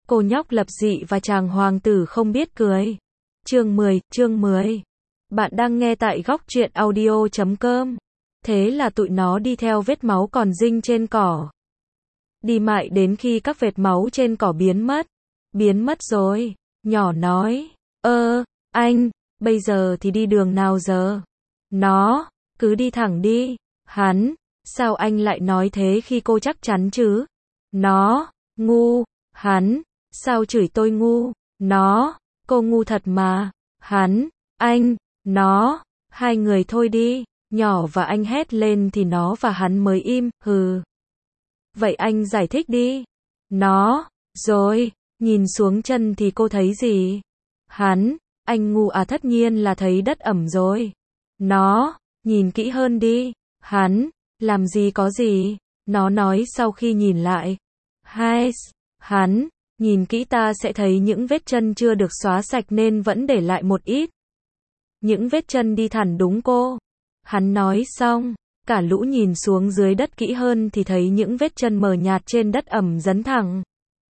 Cô nhóc lập dị và chàng hoàng tử không biết cười. Chương 10. Bạn đang nghe tại góc truyện audio.com. Thế là tụi nó đi theo vết máu còn rinh trên cỏ. Đi mãi đến khi các vệt máu trên cỏ biến mất. Biến mất rồi. Nhỏ nói. Anh, bây giờ thì đi đường nào giờ? Nó, cứ đi thẳng đi. Hắn, sao anh lại nói thế khi cô chắc chắn chứ? Nó, ngu. Hắn, sao chửi tôi ngu? Nó, cô ngu thật mà. Hắn, anh, nó, hai người thôi đi. Nhỏ và anh hét lên thì nó và hắn mới im, hừ. Vậy anh giải thích đi. Nó, rồi, nhìn xuống chân thì cô thấy gì? Hắn, anh ngu à, tất nhiên là thấy đất ẩm rồi. Nó, nhìn kỹ hơn đi. Hắn, làm gì có gì? Nó nói sau khi nhìn lại. Hắn, nhìn kỹ ta sẽ thấy những vết chân chưa được xóa sạch nên vẫn để lại một ít. Những vết chân đi thẳng đúng cô. Hắn nói xong, cả lũ nhìn xuống dưới đất kỹ hơn thì thấy những vết chân mờ nhạt trên đất ẩm dấn thẳng.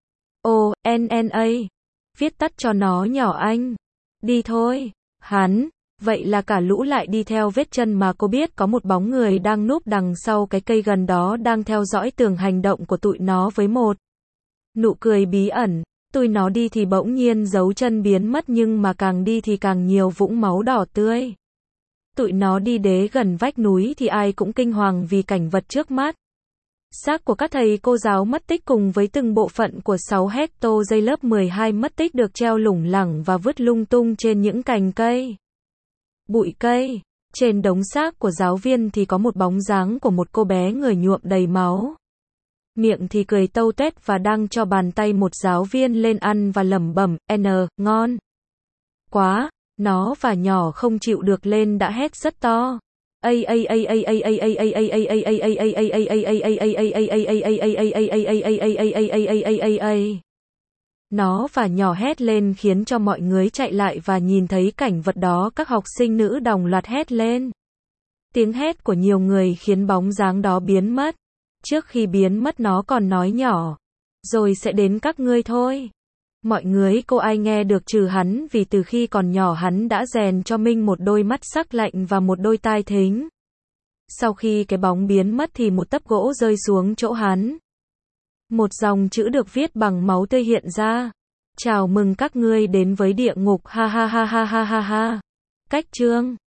NNA. Viết tắt cho nó nhỏ anh. Đi thôi. Hắn, vậy là cả lũ lại đi theo vết chân mà cô biết có một bóng người đang núp đằng sau cái cây gần đó đang theo dõi từng hành động của tụi nó với một nụ cười bí ẩn. Tụi nó đi thì bỗng nhiên dấu chân biến mất nhưng mà càng đi thì càng nhiều vũng máu đỏ tươi. Tụi nó đi đến gần vách núi thì ai cũng kinh hoàng vì cảnh vật trước mắt. Xác của các thầy cô giáo mất tích cùng với từng bộ phận của 6 hecto dây lớp 12 mất tích được treo lủng lẳng và vứt lung tung trên những cành cây. Bụi cây. Trên đống xác của giáo viên thì có một bóng dáng của một cô bé người nhuộm đầy máu. Miệng thì cười tâu tuét và đang cho bàn tay một giáo viên lên ăn và lẩm bẩm, ngon quá. Nó và nhỏ không chịu được lên đã hét rất to. Nó và nhỏ hét lên khiến cho mọi người chạy lại và nhìn thấy cảnh vật đó, các học sinh nữ đồng loạt hét lên. Tiếng hét của nhiều người khiến bóng dáng đó biến mất. Trước khi biến mất nó còn nói nhỏ. Rồi sẽ đến các ngươi thôi. Mọi người cô ai nghe được trừ hắn vì từ khi còn nhỏ hắn đã rèn cho mình một đôi mắt sắc lạnh và một đôi tai thính. Sau khi cái bóng biến mất thì một tấc gỗ rơi xuống chỗ hắn. Một dòng chữ được viết bằng máu tươi hiện ra. Chào mừng các ngươi đến với địa ngục, ha ha ha ha ha ha ha. Cách chương